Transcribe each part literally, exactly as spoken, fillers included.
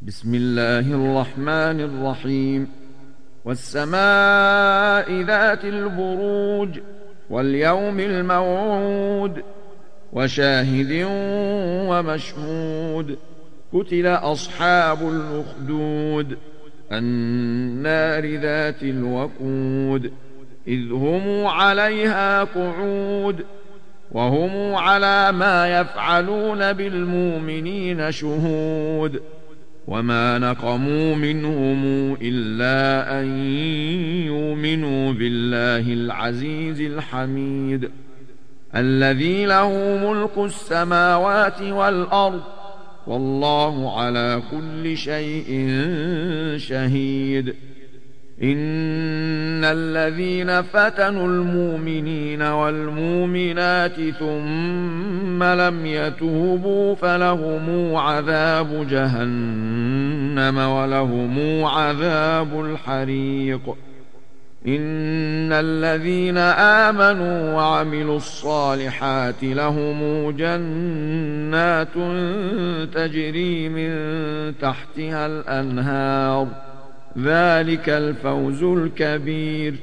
بسم الله الرحمن الرحيم والسماء ذات البروج واليوم الموعود وشاهد ومشهود قتل أصحاب الأخدود النار ذات الوقود إذ هم عليها قعود وهم على ما يفعلون بالمؤمنين شهود وما نقموا منهم إلا أن يؤمنوا بالله العزيز الحميد الذي له ملك السماوات والأرض والله على كل شيء شهيد إن الذين فتنوا المؤمنين والمؤمنات ثم لم يتوبوا فلهم عذاب جهنم ولهم عذاب الحريق إن الذين آمنوا وعملوا الصالحات لهم جنات تجري من تحتها الأنهار ذلك الفوز الكبير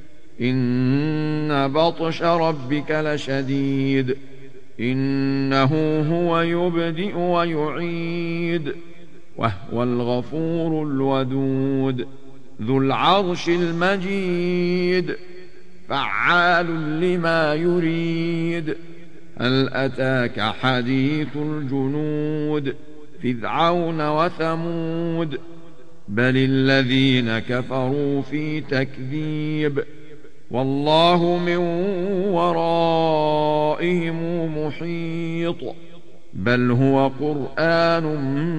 إن بطش ربك لشديد إنه هو يبدئ ويعيد وهو الغفور الودود ذو العرش المجيد فعال لما يريد هل أتاك حديث الجنود فرعون وثمود بل الذين كفروا في تكذيب والله من ورائهم محيط بل هو قرآن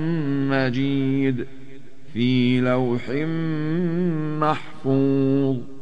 مجيد في لوح محفوظ.